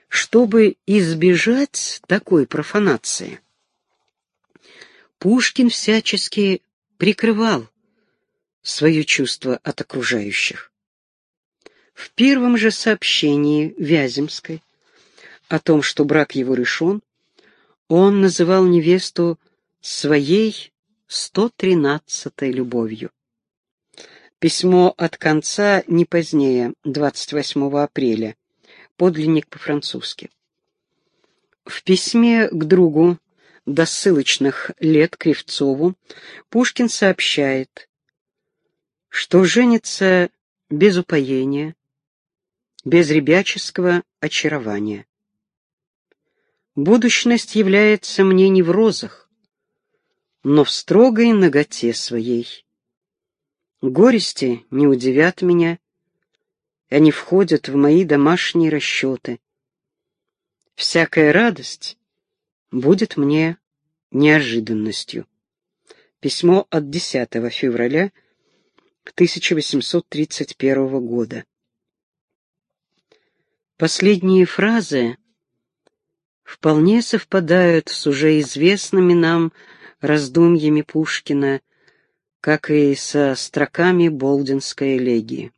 Чтобы избежать такой профанации, Пушкин всячески прикрывал свое чувство от окружающих. В первом же сообщении Вяземской о том, что брак его решен, он называл невесту своей 113-й любовью. Письмо от конца не позднее 28 апреля, подлинник по-французски. В письме к другу до ссылочных лет Кривцову Пушкин сообщает, что женится без упоения, без ребяческого очарования. Будущность является мне не в розах, но в строгой наготе своей. Горести не удивят меня, они входят в мои домашние расчеты. Всякая радость будет мне неожиданностью. Письмо от 10 февраля 1831 года. Последние фразы вполне совпадают с уже известными нам раздумьями Пушкина, как и со строками Болдинской элегии.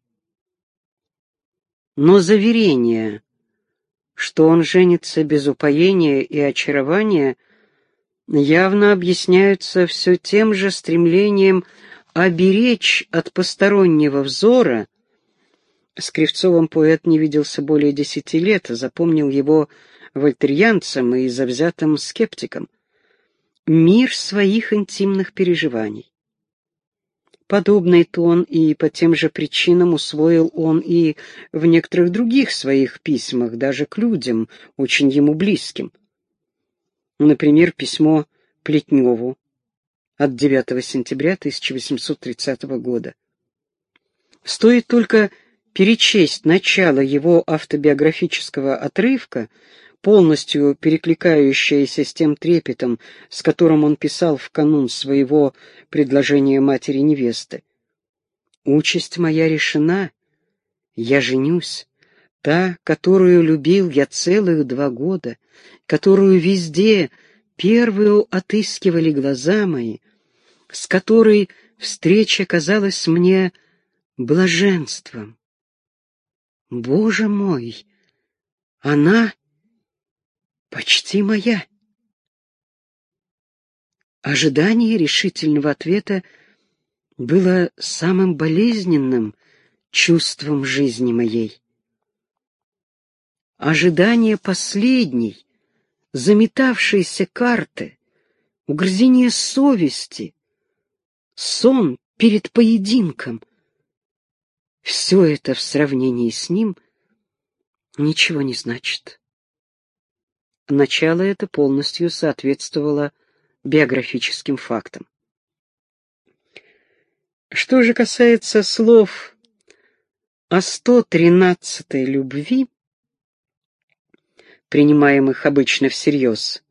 Но заверение, что он женится без упоения и очарования, явно объясняются все тем же стремлением оберечь от постороннего взора. С Кривцовым поэт не виделся более 10 лет, запомнил его вольтерьянцем и завзятым скептиком. Мир своих интимных переживаний. Подобный тон и по тем же причинам усвоил он и в некоторых других своих письмах, даже к людям, очень ему близким. Например, письмо Плетневу от 9 сентября 1830 года. Стоит только перечесть начало его автобиографического отрывка, полностью перекликающееся с тем трепетом, с которым он писал в канун своего предложения матери-невесты. «Участь моя решена, я женюсь, та, которую любил я целых 2 года, которую везде первую отыскивали глаза мои, с которой встреча казалась мне блаженством. Боже мой, она почти моя». Ожидание решительного ответа было самым болезненным чувством жизни моей. Ожидание последней, заметавшейся карты, угрызение совести, сон перед поединком — все это в сравнении с ним ничего не значит. Начало это полностью соответствовало биографическим фактам. Что же касается слов о 113-й любви, принимаемых обычно всерьез,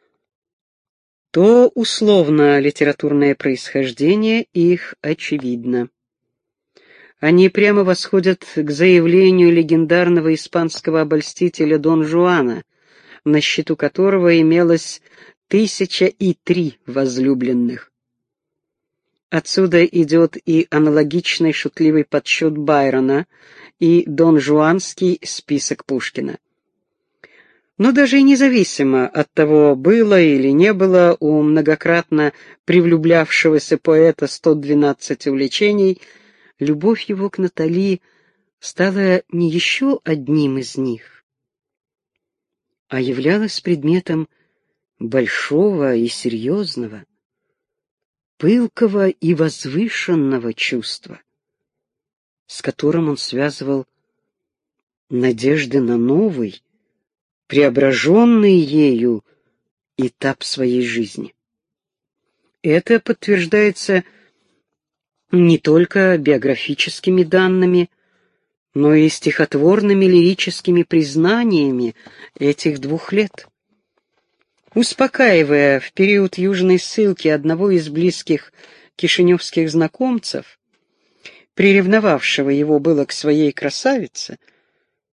то условно-литературное происхождение их очевидно. Они прямо восходят к заявлению легендарного испанского обольстителя Дон Жуана, на счету которого имелось 1003 возлюбленных. Отсюда идет и аналогичный шутливый подсчет Байрона, и донжуанский список Пушкина. Но даже и независимо от того, было или не было у многократно привлюблявшегося поэта 112 увлечений, любовь его к Натали стала не еще одним из них, а являлась предметом большого и серьезного, пылкого и возвышенного чувства, с которым он связывал надежды на новый, преображенный ею этап своей жизни. Это подтверждается не только биографическими данными, но и стихотворными лирическими признаниями этих 2 лет. Успокаивая в период южной ссылки одного из близких кишиневских знакомцев, приревновавшего его было к своей красавице,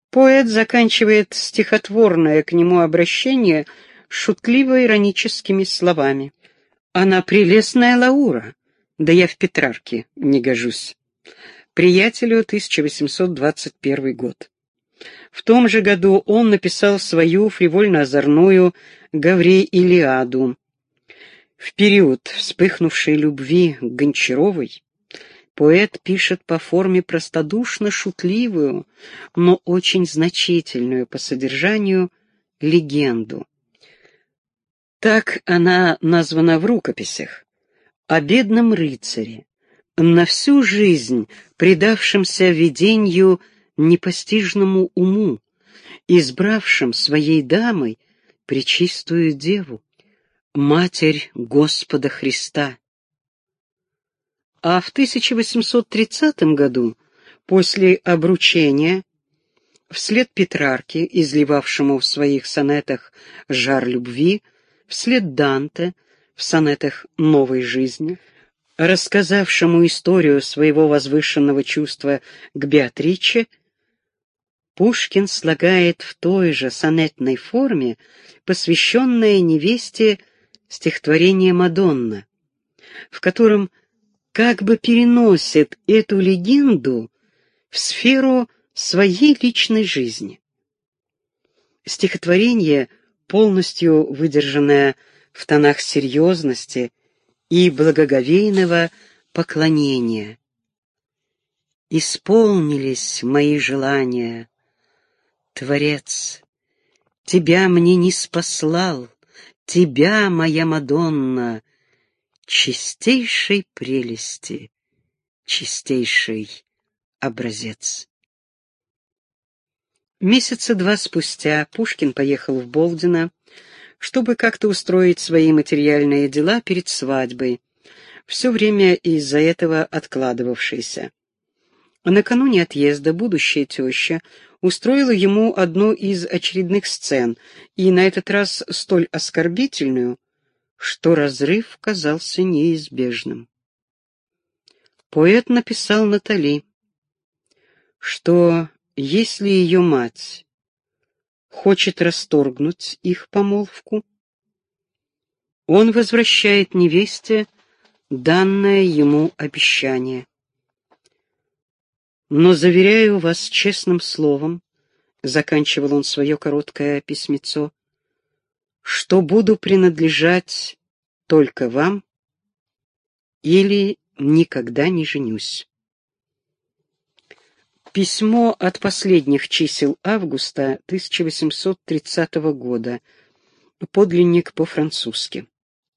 Поэт заканчивает стихотворное к нему обращение шутливо-ироническими словами. «Она прелестная Лаура, да я в Петрарке не гожусь». Приятелю, 1821 год. В том же году он написал свою фривольно-озорную «Гаврей-Илиаду». В период вспыхнувшей любви к Гончаровой поэт пишет по форме простодушно-шутливую, но очень значительную по содержанию легенду. Так она названа в рукописях: о бедном рыцаре, на всю жизнь предавшемся виденью непостижному уму, избравшим своей дамой пречистую деву, Матерь Господа Христа. А в 1830 году, после обручения, вслед Петрарке, изливавшему в своих сонетах жар любви, вслед Данте в сонетах новой жизни, рассказавшему историю своего возвышенного чувства к Беатриче, Пушкин слагает в той же сонетной форме посвященное невесте стихотворение «Мадонна», в котором как бы переносит эту легенду в сферу своей личной жизни. Стихотворение, полностью выдержанное в тонах серьезности и благоговейного поклонения. «Исполнились мои желания, Творец, тебя мне не спаслал, тебя, моя Мадонна, чистейшей прелести, чистейший образец». Месяца два спустя Пушкин поехал в Болдино, чтобы как-то устроить свои материальные дела перед свадьбой, все время из-за этого откладывавшейся. Накануне отъезда будущая теща устроила ему одну из очередных сцен, и на этот раз столь оскорбительную, что разрыв казался неизбежным. Поэт написал Натали, что если ее мать хочет расторгнуть их помолвку, он возвращает невесте данное ему обещание. «Но заверяю вас честным словом», — заканчивал он свое короткое письмецо, «что буду принадлежать только вам или никогда не женюсь». Письмо от последних чисел августа 1830 года. Подлинник по-французски.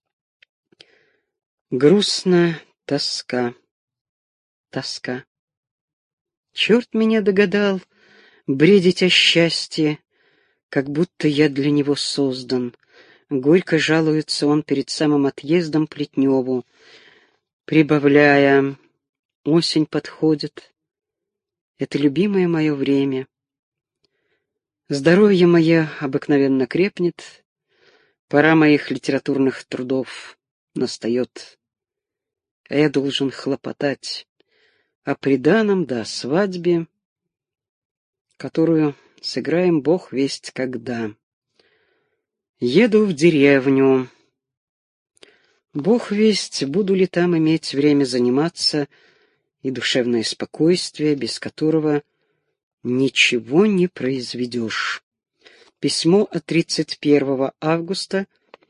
Грустно, тоска, тоска. Черт меня догадал бредить о счастье, как будто я для него создан. Горько жалуется он перед самым отъездом Плетневу, прибавляя: осень подходит. Это любимое мое время. Здоровье мое обыкновенно крепнет, пора моих литературных трудов настает. А я должен хлопотать о приданом да о свадьбе, которую сыграем бог весть когда. Еду в деревню. Бог весть, буду ли там иметь время заниматься и душевное спокойствие, без которого ничего не произведешь. Письмо от 31 августа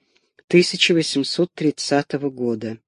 1830 года.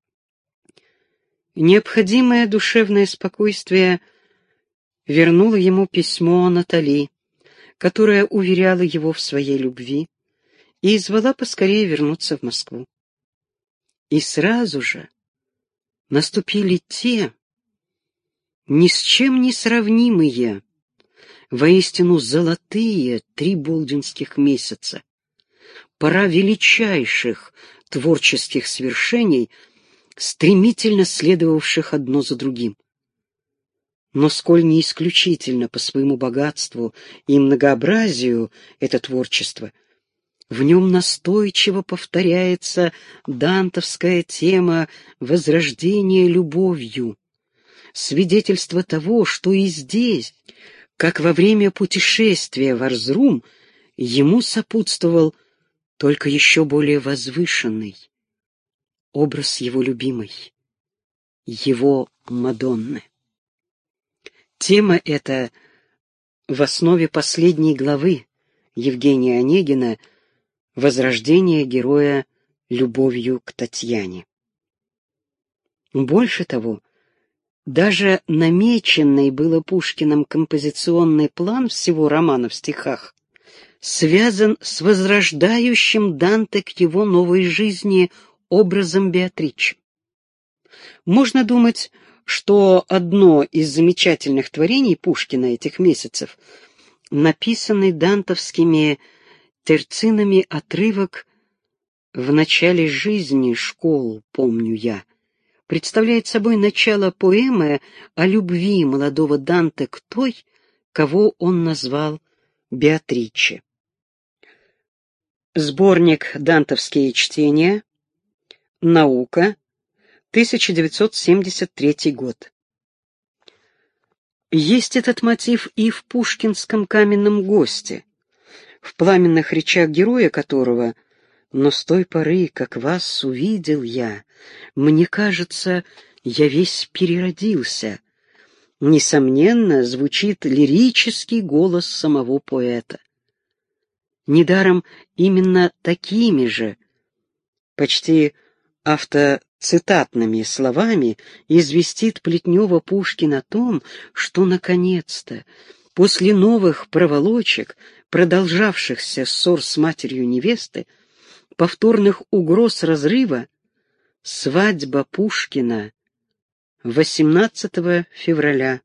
Необходимое душевное спокойствие вернуло ему письмо Натали, которая уверяла его в своей любви и звала поскорее вернуться в Москву. И сразу же наступили те, ни с чем не сравнимые, воистину золотые 3 болдинских месяца, пора величайших творческих свершений, стремительно следовавших одно за другим. Но сколь не исключительно по своему богатству и многообразию это творчество, в нем настойчиво повторяется дантовская тема возрождения любовью, свидетельство того, что и здесь, как во время путешествия в Эрзрум ему сопутствовал только еще более возвышенный образ его любимой, его Мадонны. Тема эта в основе последней главы Евгения Онегина «Возрождение героя любовью к Татьяне». Больше того, даже намеченный было Пушкиным композиционный план всего романа в стихах связан с возрождающим Данте к его новой жизни образом Беатричи. Можно думать, что одно из замечательных творений Пушкина этих месяцев — написанный дантовскими терцинами отрывок «В начале жизни школу помню я», представляет собой начало поэмы о любви молодого Данте к той, кого он назвал Беатриче. Сборник «Дантовские чтения», «Наука», 1973 год. Есть этот мотив и в пушкинском «Каменном госте», в пламенных речах героя которого «Но с той поры, как вас увидел я, мне кажется, я весь переродился», несомненно, звучит лирический голос самого поэта. Недаром именно такими же, почти автоцитатными словами известит Плетнева Пушкин о том, что, наконец-то, после новых проволочек, продолжавшихся ссор с матерью невесты, повторных угроз разрыва, свадьба Пушкина 18 февраля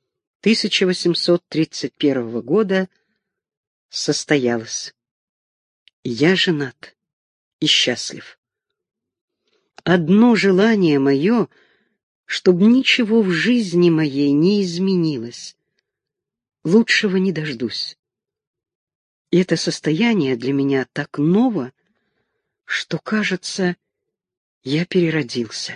1831 года состоялась. Я женат и счастлив. Одно желание мое, чтобы ничего в жизни моей не изменилось. Лучшего не дождусь. И это состояние для меня так ново, что, кажется, я переродился.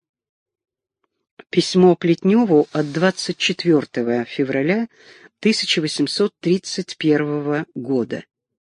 Письмо Плетневу от 24 февраля 1831 года.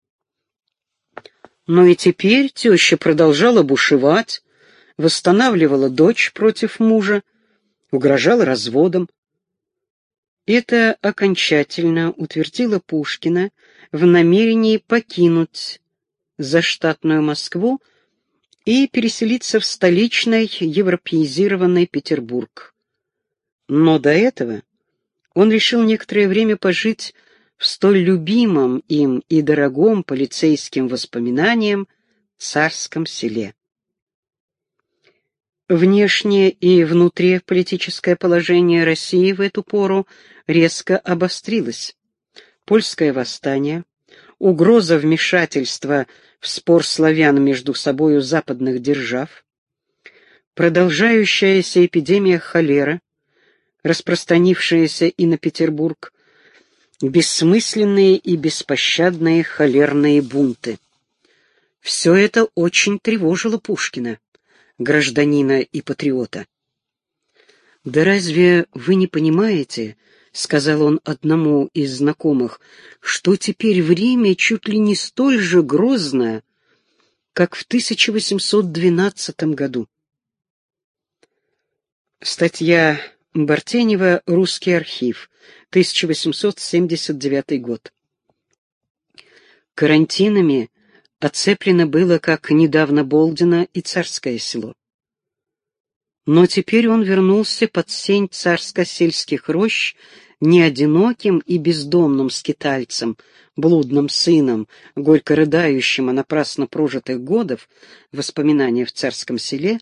Но и теперь теща продолжала бушевать, восстанавливала дочь против мужа, угрожала разводом. Это окончательно утвердило Пушкина в намерении покинуть заштатную Москву и переселиться в столичный европеизированный Петербург. Но до этого он решил некоторое время пожить в столь любимом им и дорогом полицейским воспоминаниям Царском Селе. Внешнее и внутриполитическое положение России в эту пору резко обострилось. Польское восстание, угроза вмешательства в спор славян между собою западных держав, продолжающаяся эпидемия холеры, распространившаяся и на Петербург, бессмысленные и беспощадные холерные бунты. Все это очень тревожило Пушкина, гражданина и патриота. «Да разве вы не понимаете, — сказал он одному из знакомых, — что теперь время чуть ли не столь же грозное, как в 1812 году?» Статья Бартенева «Русский архив», 1879 год. Карантинами оцеплено было, как недавно Болдино и Царское Село. Но теперь он вернулся под сень царско-сельских рощ не одиноким и бездомным скитальцем, блудным сыном, горько рыдающим о напрасно прожитых годов, воспоминания в Царском Селе,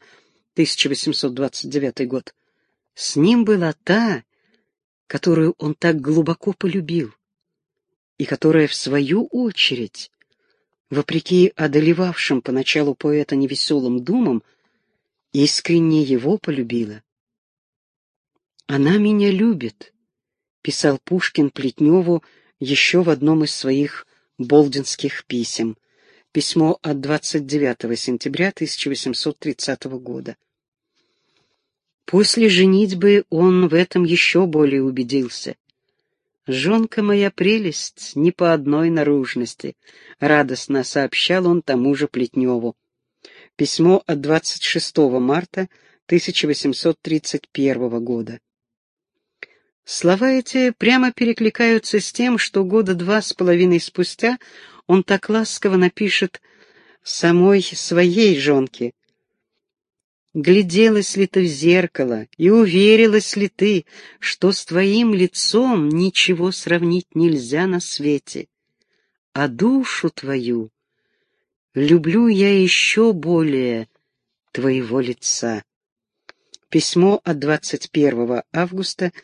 1829 год. С ним была та, которую он так глубоко полюбил, и которая, в свою очередь, вопреки одолевавшим поначалу поэта невеселым думам, искренне его полюбила. «Она меня любит», — писал Пушкин Плетневу еще в одном из своих болдинских писем. Письмо от 29 сентября 1830 года. После женитьбы он в этом еще более убедился. «Жонка моя прелесть не по одной наружности», — радостно сообщал он тому же Плетневу. Письмо от 26 марта 1831 года. Слова эти прямо перекликаются с тем, что года 2,5 спустя он так ласково напишет самой своей жонке: «Гляделась ли ты в зеркало и уверилась ли ты, что с твоим лицом ничего сравнить нельзя на свете, а душу твою люблю я еще более твоего лица». Письмо от 21 августа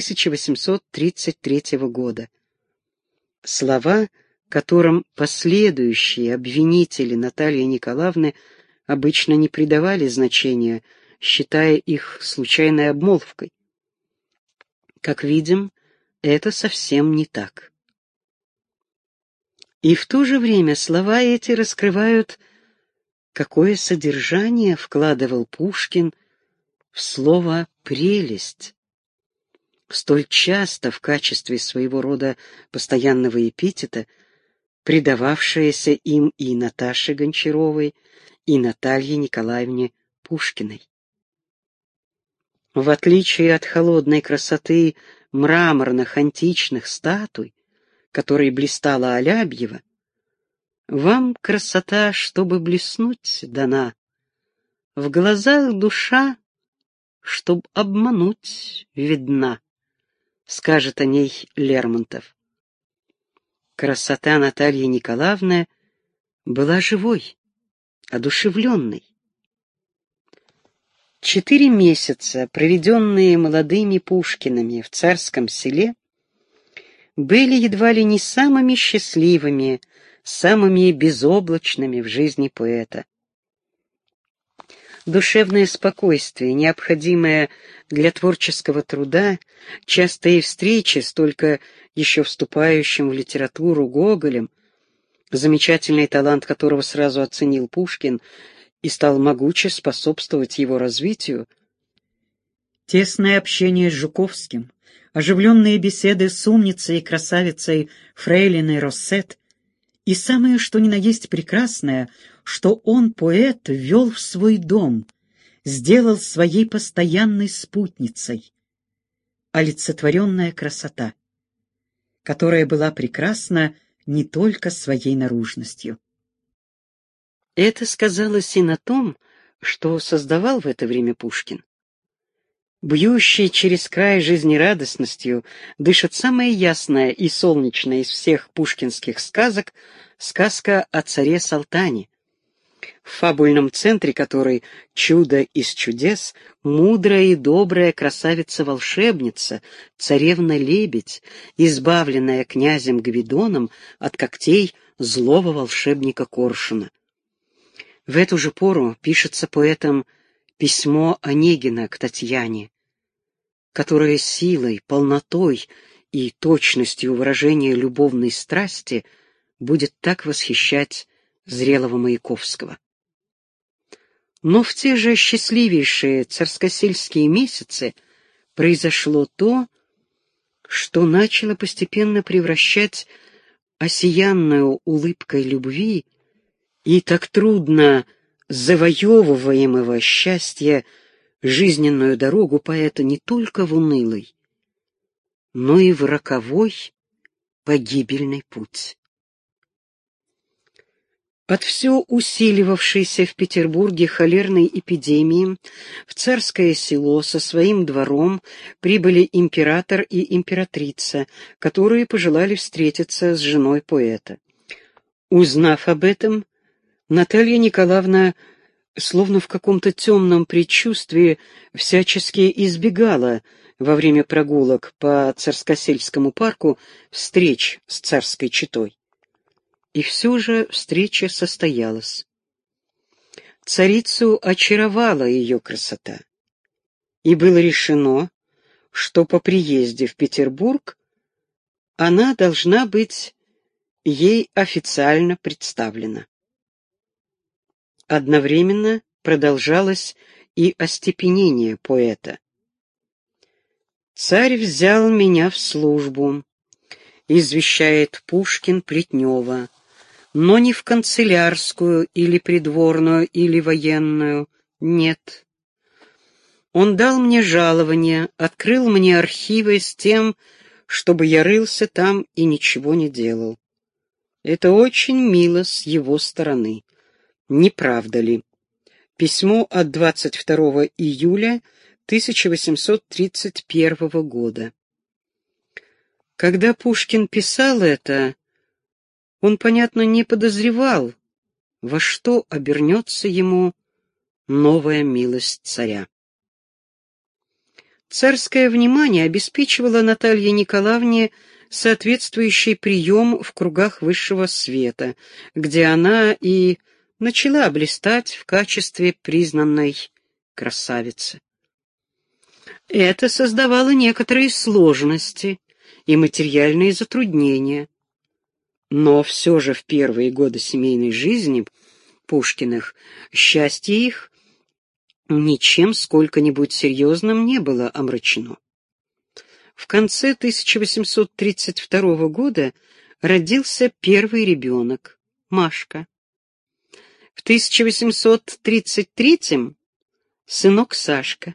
1833 года. Слова, которым последующие обвинители Натальи Николаевны обычно не придавали значения, считая их случайной обмолвкой. Как видим, это совсем не так. И в то же время слова эти раскрывают, какое содержание вкладывал Пушкин в слово «прелесть», столь часто в качестве своего рода постоянного эпитета, придававшееся им и Наташе Гончаровой, и Наталье Николаевне Пушкиной. В отличие от холодной красоты мраморных античных статуй, которой блистала Алябьева, вам красота, чтобы блеснуть, дана, в глазах душа, чтоб обмануть, видна, скажет о ней Лермонтов. Красота Натальи Николаевны была живой, одушевленной. 4 месяца, проведенные молодыми Пушкиными в Царском Селе, были едва ли не самыми счастливыми, самыми безоблачными в жизни поэта. Душевное спокойствие, необходимое для творческого труда, частые встречи с только еще вступающим в литературу Гоголем, замечательный талант которого сразу оценил Пушкин и стал могуче способствовать его развитию, тесное общение с Жуковским, оживленные беседы с умницей и красавицей фрейлиной Россет, и самое что ни на есть прекрасное, что он, поэт, ввел в свой дом, сделал своей постоянной спутницей. Олицетворенная красота, которая была прекрасна не только своей наружностью. Это сказалось и на том, что создавал в это время Пушкин. Бьющий через край жизнерадостностью дышит самая ясная и солнечная из всех пушкинских сказок — сказка о царе Салтане, в фабульном центре которой чудо из чудес, мудрая и добрая красавица-волшебница, царевна-лебедь, избавленная князем Гвидоном от когтей злого волшебника Коршуна. В эту же пору пишется поэтом письмо Онегина к Татьяне, которое силой, полнотой и точностью выражения любовной страсти будет так восхищать зрелого Маяковского. Но в те же счастливейшие царскосельские месяцы произошло то, что начало постепенно превращать осиянную улыбкой любви и так трудно завоевываемого счастья жизненную дорогу поэта не только в унылый, но и в роковой погибельный путь. От все усиливавшейся в Петербурге холерной эпидемии в Царское Село со своим двором прибыли император и императрица, которые пожелали встретиться с женой поэта. Узнав об этом, Наталья Николаевна, словно в каком-то темном предчувствии, всячески избегала во время прогулок по Царскосельскому парку встреч с царской четой. И все же встреча состоялась. Царицу очаровала ее красота, и было решено, что по приезде в Петербург она должна быть ей официально представлена. Одновременно продолжалось и остепенение поэта. «Царь взял меня в службу, извещает Пушкин Плетнева, но не в канцелярскую или придворную или военную, нет. Он дал мне жалование, открыл мне архивы с тем, чтобы я рылся там и ничего не делал. Это очень мило с его стороны. Не правда ли? Письмо от 22 июля 1831 года. Когда Пушкин писал это, он, понятно, не подозревал, во что обернется ему новая милость царя. Царское внимание обеспечивало Наталье Николаевне соответствующий прием в кругах высшего света, где она и начала блистать в качестве признанной красавицы. Это создавало некоторые сложности и материальные затруднения, но все же в первые годы семейной жизни Пушкиных счастье их ничем сколько-нибудь серьезным не было омрачено. В конце 1832 года родился первый ребенок, Машка. В 1833 сынок Сашка.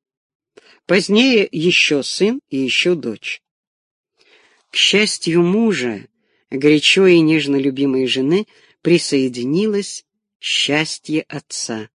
Позднее еще сын и еще дочь. К счастью мужа, горячо и нежно любимой жены, присоединилось счастье отца.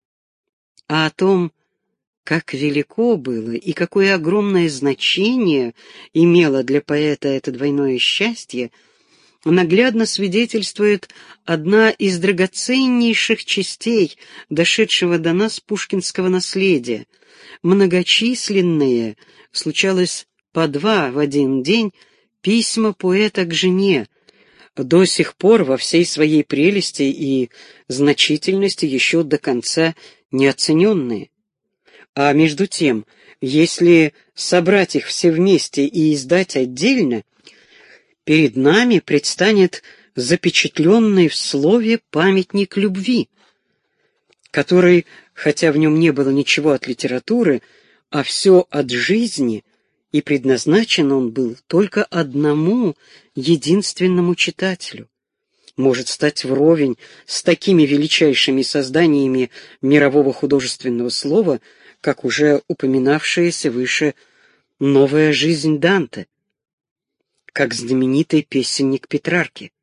А о том, как велико было и какое огромное значение имело для поэта это двойное счастье, наглядно свидетельствует одна из драгоценнейших частей дошедшего до нас пушкинского наследия. Многочисленные, случалось по 2 в один день, письма поэта к жене, до сих пор во всей своей прелести и значительности еще до конца неоцененные. А между тем, если собрать их все вместе и издать отдельно, перед нами предстанет запечатленный в слове памятник любви, который, хотя в нем не было ничего от литературы, а все от жизни, и предназначен он был только одному единственному читателю, может стать вровень с такими величайшими созданиями мирового художественного слова, как уже упоминавшаяся выше «Новая жизнь Данте», как знаменитый песенник Петрарки.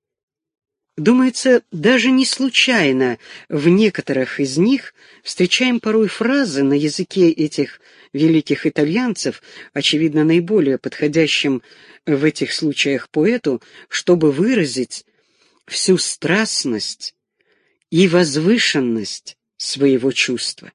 Думается, даже не случайно в некоторых из них встречаем порой фразы на языке этих великих итальянцев, очевидно, наиболее подходящим в этих случаях поэту, чтобы выразить всю страстность и возвышенность своего чувства.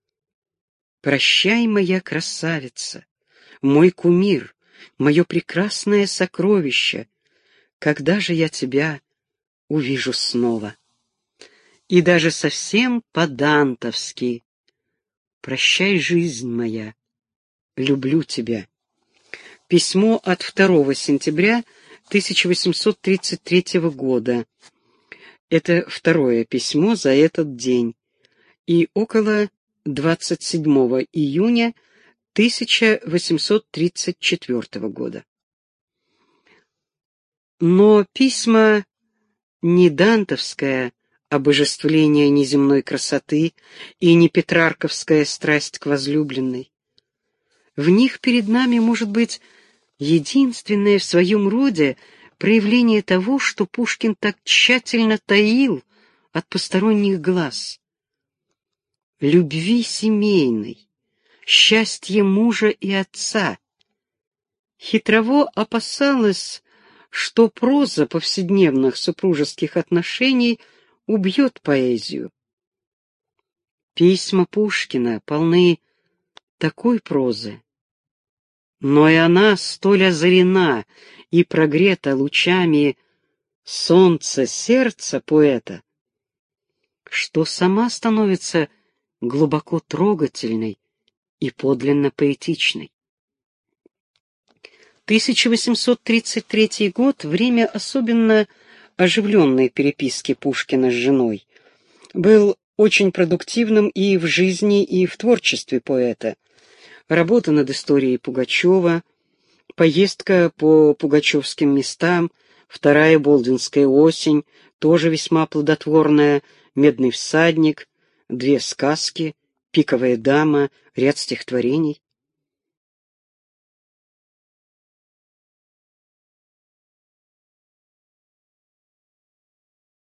«Прощай, моя красавица, мой кумир, мое прекрасное сокровище, когда же я тебя увижу снова?» И даже совсем по-дантовски: «Прощай, жизнь моя, люблю тебя». Письмо от 2 сентября 1833 года. Это второе письмо за этот день. И около 27 июня 1834 года. Но письма не дантовское обожествление неземной красоты и не петрарковская страсть к возлюбленной. В них перед нами может быть единственное в своем роде проявление того, что Пушкин так тщательно таил от посторонних глаз. Любви семейной, счастье мужа и отца. Хитрово опасалась, что проза повседневных супружеских отношений убьет поэзию. Письма Пушкина полны такой прозы, но и она столь озарена и прогрета лучами солнца сердца поэта, что сама становится глубоко трогательной и подлинно поэтичной. 1833 год — время особенно оживленной переписки Пушкина с женой. Был очень продуктивным и в жизни, и в творчестве поэта. Работа над историей Пугачева, Поездка по пугачевским местам, вторая болдинская осень, тоже весьма плодотворная, «Медный всадник», две сказки, «Пиковая дама», ряд стихотворений.